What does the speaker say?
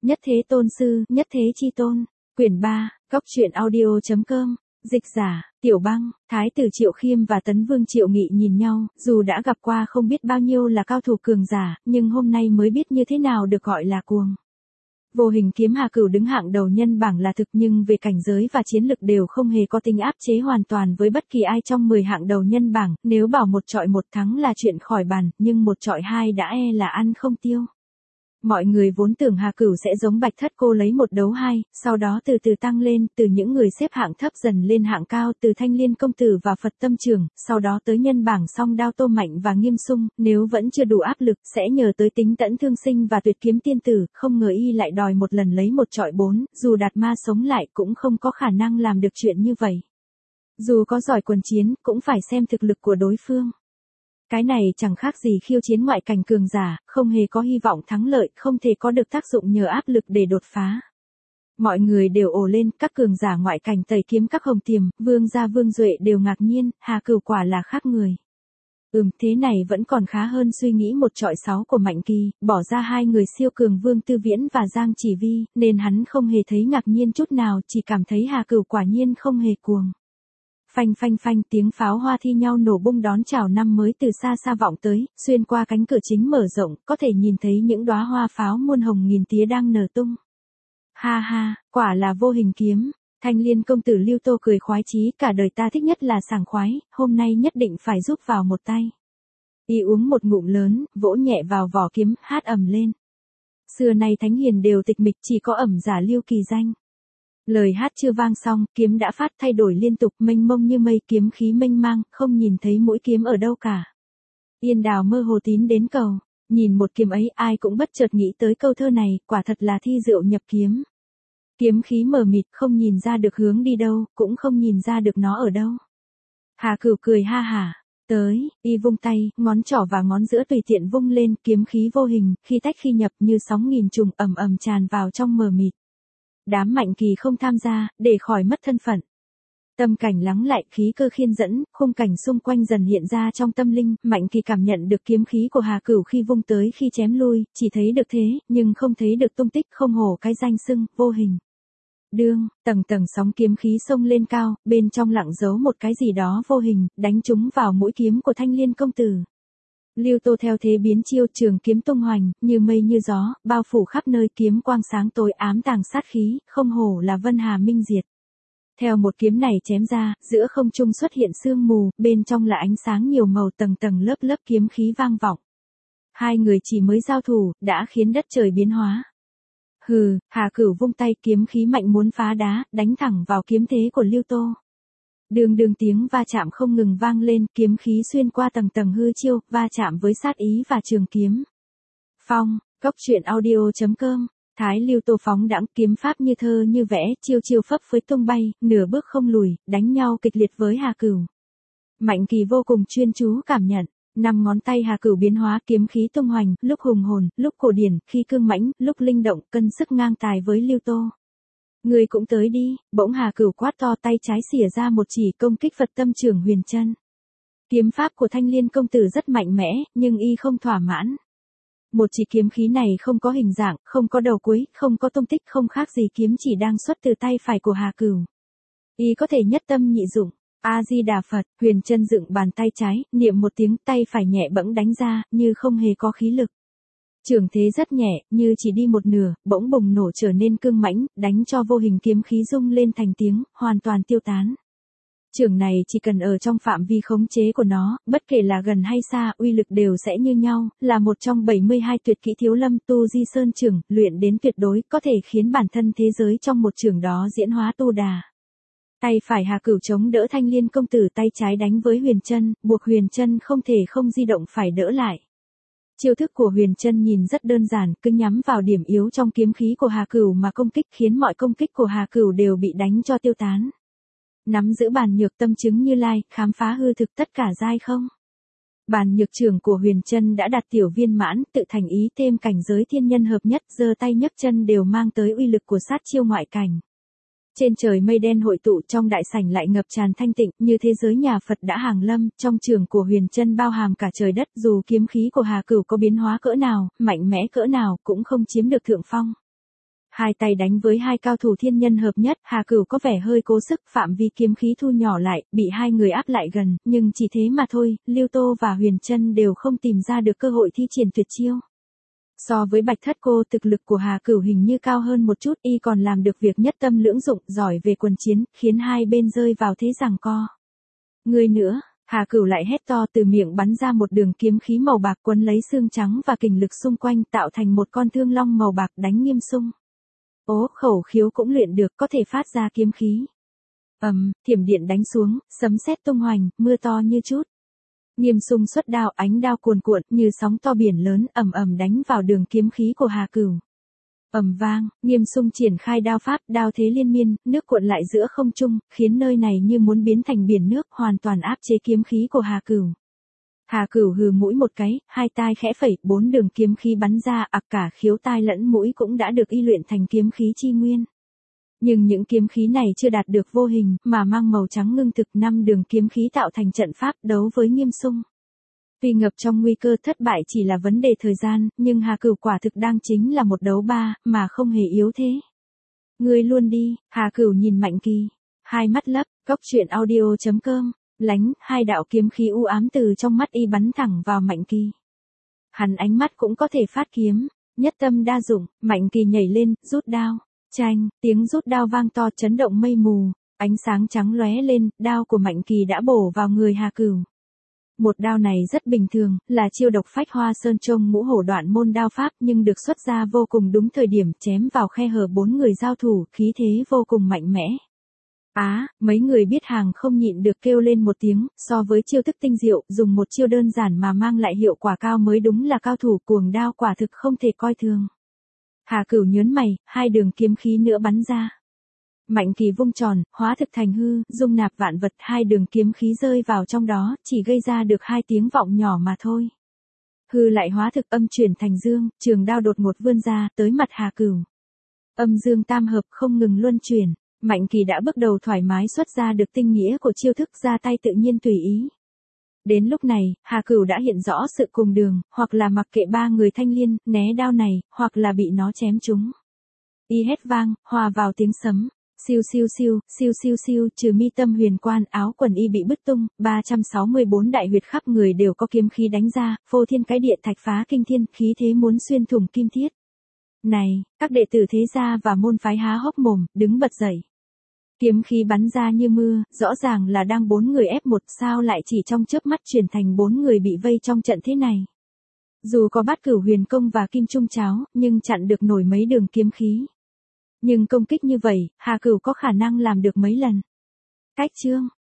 Nhất thế tôn sư, nhất thế chi tôn. Quyển 3, Cốc truyện audio.com. Dịch giả, Tiểu Băng. Thái tử Triệu Khiêm và Tấn Vương Triệu Nghị nhìn nhau, dù đã gặp qua không biết bao nhiêu là cao thủ cường giả, nhưng hôm nay mới biết như thế nào được gọi là cuồng. Vô Hình kiếm Hà Cửu đứng hạng đầu nhân bảng là thực, nhưng về cảnh giới và chiến lực đều không hề có tính áp chế hoàn toàn với bất kỳ ai trong 10 hạng đầu nhân bảng, nếu bảo một chọi một thắng là chuyện khỏi bàn, nhưng một chọi hai đã là ăn không tiêu. Mọi người vốn tưởng Hà Cửu sẽ giống Bạch Thất Cô lấy một đấu hai, sau đó từ từ tăng lên, từ những người xếp hạng thấp dần lên hạng cao, từ Thanh Liên công tử và Phật Tâm Trường, sau đó tới nhân bảng Song Đao Tô Mạnh và Nghiêm Sung, nếu vẫn chưa đủ áp lực, sẽ nhờ tới Tính Tẫn Thương Sinh và Tuyệt Kiếm Tiên Tử, không ngờ y lại đòi một lần lấy một chọi bốn, dù Đạt Ma sống lại cũng không có khả năng làm được chuyện như vậy. Dù có giỏi quần chiến, cũng phải xem thực lực của đối phương. Cái này chẳng khác gì khiêu chiến ngoại cảnh cường giả, không hề có hy vọng thắng lợi, không thể có được tác dụng nhờ áp lực để đột phá. Mọi người đều ồ lên, các cường giả ngoại cảnh Tây Kiếm các Hồng Tiềm, Vương gia Vương Duệ đều ngạc nhiên, Hà Cửu quả là khác người. Thế này vẫn còn khá hơn suy nghĩ một chọi 6 của Mạnh Kỳ, bỏ ra hai người siêu cường Vương Tư Viễn và Giang Chỉ Vi, nên hắn không hề thấy ngạc nhiên chút nào, chỉ cảm thấy Hà Cửu quả nhiên không hề cuồng. Phanh phanh phanh, tiếng pháo hoa thi nhau nổ bung đón chào năm mới từ xa xa vọng tới, xuyên qua cánh cửa chính mở rộng, có thể nhìn thấy những đóa hoa pháo muôn hồng nghìn tía đang nở tung. Ha ha, quả là Vô Hình kiếm. Thanh Liên công tử Lưu Tô cười khoái chí, cả đời ta thích nhất là sảng khoái, hôm nay nhất định phải giúp vào một tay. Y uống một ngụm lớn, vỗ nhẹ vào vỏ kiếm, hát ầm lên. Xưa nay thánh hiền đều tịch mịch, chỉ có ẩm giả Lưu kỳ danh. Lời hát chưa vang xong, kiếm đã phát thay đổi liên tục, mênh mông như mây, kiếm khí mênh mang, không nhìn thấy mũi kiếm ở đâu cả. Yên Đào mơ hồ tín đến cầu, nhìn một kiếm ấy, ai cũng bất chợt nghĩ tới câu thơ này, quả thật là thi rượu nhập kiếm. Kiếm khí mờ mịt, không nhìn ra được hướng đi đâu, cũng không nhìn ra được nó ở đâu. Hà Cửu cười ha hả, tới, y vung tay, ngón trỏ và ngón giữa tùy tiện vung lên, kiếm khí vô hình, khi tách khi nhập như sóng nghìn trùng ầm ầm tràn vào trong mờ mịt. Đám Mạnh Kỳ không tham gia, để khỏi mất thân phận. Tâm cảnh lắng lại, khí cơ khiên dẫn, khung cảnh xung quanh dần hiện ra trong tâm linh, Mạnh Kỳ cảm nhận được kiếm khí của Hà Cửu khi vung tới khi chém lui, chỉ thấy được thế, nhưng không thấy được tung tích, không hổ cái danh xưng, vô hình. Đương, tầng tầng sóng kiếm khí xông lên cao, bên trong lặng giấu một cái gì đó vô hình, đánh trúng vào mũi kiếm của Thanh Liên công tử. Lưu Tô theo thế biến chiêu, trường kiếm tung hoành, như mây như gió, bao phủ khắp nơi, kiếm quang sáng tối ám tàng sát khí, không hổ là Vân Hà Minh Diệt. Theo một kiếm này chém ra, giữa không trung xuất hiện sương mù, bên trong là ánh sáng nhiều màu, tầng tầng lớp lớp kiếm khí vang vọng. Hai người chỉ mới giao thủ, đã khiến đất trời biến hóa. Hừ, Hà Cửu vung tay, kiếm khí mạnh muốn phá đá, đánh thẳng vào kiếm thế của Lưu Tô. Đường đường tiếng va chạm không ngừng vang lên, kiếm khí xuyên qua tầng tầng hư chiêu, va chạm với sát ý và trường kiếm. Phong, Cốc truyện audio.com. Thái Lưu Tô phóng đãng, kiếm pháp như thơ như vẽ, chiêu chiêu phấp phới tung bay, nửa bước không lùi, đánh nhau kịch liệt với Hà Cửu. Mạnh Kỳ vô cùng chuyên chú cảm nhận, năm ngón tay Hà Cửu biến hóa, kiếm khí tung hoành, lúc hùng hồn, lúc cổ điển, khi cương mãnh, lúc linh động, cân sức ngang tài với Lưu Tô. Người cũng tới đi, bỗng Hà Cửu quát to, tay trái xỉa ra một chỉ công kích Phật Tâm Trường Huyền Chân. Kiếm pháp của Thanh Liên công tử rất mạnh mẽ, nhưng y không thỏa mãn. Một chỉ kiếm khí này không có hình dạng, không có đầu cuối, không có tung tích, không khác gì kiếm chỉ đang xuất từ tay phải của Hà Cửu. Y có thể nhất tâm nhị dụng. A Di Đà Phật, Huyền Chân dựng bàn tay trái, niệm một tiếng, tay phải nhẹ bẫng đánh ra, như không hề có khí lực. Trường thế rất nhẹ, như chỉ đi một nửa, bỗng bùng nổ trở nên cương mãnh, đánh cho vô hình kiếm khí rung lên thành tiếng, hoàn toàn tiêu tán. Trường này chỉ cần ở trong phạm vi khống chế của nó, bất kể là gần hay xa, uy lực đều sẽ như nhau, là một trong 72 tuyệt kỹ Thiếu Lâm Tu Di Sơn Trường, luyện đến tuyệt đối, có thể khiến bản thân thế giới trong một trường đó diễn hóa tu đà. Tay phải Hà Cửu chống đỡ Thanh Liên công tử, tay trái đánh với Huyền Chân, buộc Huyền Chân không thể không di động phải đỡ lại. Chiêu thức của Huyền Chân nhìn rất đơn giản, cứ nhắm vào điểm yếu trong kiếm khí của Hà Cửu mà công kích, khiến mọi công kích của Hà Cửu đều bị đánh cho tiêu tán. Nắm giữ bàn nhược tâm chứng Như Lai, khám phá hư thực tất cả giai không. Bàn nhược trưởng của Huyền Chân đã đạt tiểu viên mãn, tự thành ý thêm cảnh giới thiên nhân hợp nhất, giơ tay nhấc chân đều mang tới uy lực của sát chiêu ngoại cảnh. Trên trời mây đen hội tụ, trong đại sảnh lại ngập tràn thanh tịnh, như thế giới nhà Phật đã hàng lâm, trong trường của Huyền Chân bao hàm cả trời đất, dù kiếm khí của Hà Cửu có biến hóa cỡ nào, mạnh mẽ cỡ nào, cũng không chiếm được thượng phong. Hai tay đánh với hai cao thủ thiên nhân hợp nhất, Hà Cửu có vẻ hơi cố sức, phạm vi kiếm khí thu nhỏ lại, bị hai người áp lại gần, nhưng chỉ thế mà thôi, Lưu Tô và Huyền Trân đều không tìm ra được cơ hội thi triển tuyệt chiêu. So với Bạch Thất Cô, thực lực của Hà Cửu hình như cao hơn một chút, y còn làm được việc nhất tâm lưỡng dụng, giỏi về quần chiến, khiến hai bên rơi vào thế giằng co. Người nữa, Hà Cửu lại hét to, từ miệng bắn ra một đường kiếm khí màu bạc quấn lấy xương trắng và kình lực xung quanh, tạo thành một con thương long màu bạc đánh Nghiêm Sung. Khẩu khiếu cũng luyện được, có thể phát ra kiếm khí. Thiểm điện đánh xuống, sấm sét tung hoành, mưa to như chút. Nghiêm Sung xuất đao, ánh đao cuồn cuộn như sóng to biển lớn, ầm ầm đánh vào đường kiếm khí của Hà Cửu. Ầm vang, Nghiêm Sung triển khai đao pháp, đao thế liên miên, nước cuộn lại giữa không trung, khiến nơi này như muốn biến thành biển nước, hoàn toàn áp chế kiếm khí của Hà Cửu. Hà Cửu hừ mũi một cái, hai tai khẽ phẩy, 4 đường kiếm khí bắn ra, cả khiếu tai lẫn mũi cũng đã được y luyện thành kiếm khí chi nguyên. Nhưng những kiếm khí này chưa đạt được vô hình, mà mang màu trắng ngưng thực, 5 đường kiếm khí tạo thành trận pháp đấu với Nghiêm Sung. Tuy ngập trong nguy cơ thất bại chỉ là vấn đề thời gian, nhưng Hà Cửu quả thực đang chính là một đấu ba, mà không hề yếu thế. Ngươi luôn đi, Hà Cửu nhìn Mạnh Kỳ. Hai mắt lấp, coctruyện.audio.com, lánh, hai đạo kiếm khí u ám từ trong mắt y bắn thẳng vào Mạnh Kỳ. Hắn ánh mắt cũng có thể phát kiếm, nhất tâm đa dụng, Mạnh Kỳ nhảy lên, rút đao. Chanh, tiếng rút đao vang to chấn động mây mù, ánh sáng trắng lóe lên, đao của Mạnh Kỳ đã bổ vào người Hà Cửu. Một đao này rất bình thường, là chiêu độc phách hoa sơn trông ngũ hổ đoạn môn đao pháp, nhưng được xuất ra vô cùng đúng thời điểm, chém vào khe hở 4 người giao thủ, khí thế vô cùng mạnh mẽ. Mấy người biết hàng không nhịn được kêu lên một tiếng, so với chiêu thức tinh diệu, dùng một chiêu đơn giản mà mang lại hiệu quả cao mới đúng là cao thủ, cuồng đao quả thực không thể coi thường. Hà Cửu nhớn mày, hai đường kiếm khí nữa bắn ra. Mạnh Kỳ vung tròn, hóa thực thành hư, dung nạp vạn vật, hai đường kiếm khí rơi vào trong đó, chỉ gây ra được hai tiếng vọng nhỏ mà thôi. Hư lại hóa thực, âm chuyển thành dương, trường đao đột ngột vươn ra, tới mặt Hà Cửu. Âm dương tam hợp không ngừng luân chuyển, Mạnh Kỳ đã bước đầu thoải mái xuất ra được tinh nghĩa của chiêu thức, ra tay tự nhiên tùy ý. Đến lúc này, Hà Cửu đã hiện rõ sự cùng đường, hoặc là mặc kệ ba người thanh liên, né đao này, hoặc là bị nó chém trúng. Y hét vang, hòa vào tiếng sấm. Siêu siêu siêu, siêu siêu siêu, trừ mi tâm huyền quan, áo quần y bị bứt tung, 364 đại huyệt khắp người đều có kiếm khí đánh ra, phô thiên cái địa thạch phá kinh thiên, khí thế muốn xuyên thủng kim thiết. Này, các đệ tử thế gia và môn phái há hốc mồm, đứng bật dậy. Kiếm khí bắn ra như mưa, rõ ràng là đang 4 người ép một, sao lại chỉ trong chớp mắt chuyển thành 4 người bị vây trong trận thế này. Dù có Bát Cửu huyền công và kim trung cháo, nhưng chặn được nổi mấy đường kiếm khí. Nhưng công kích như vậy, Hà Cửu có khả năng làm được mấy lần. Cách chương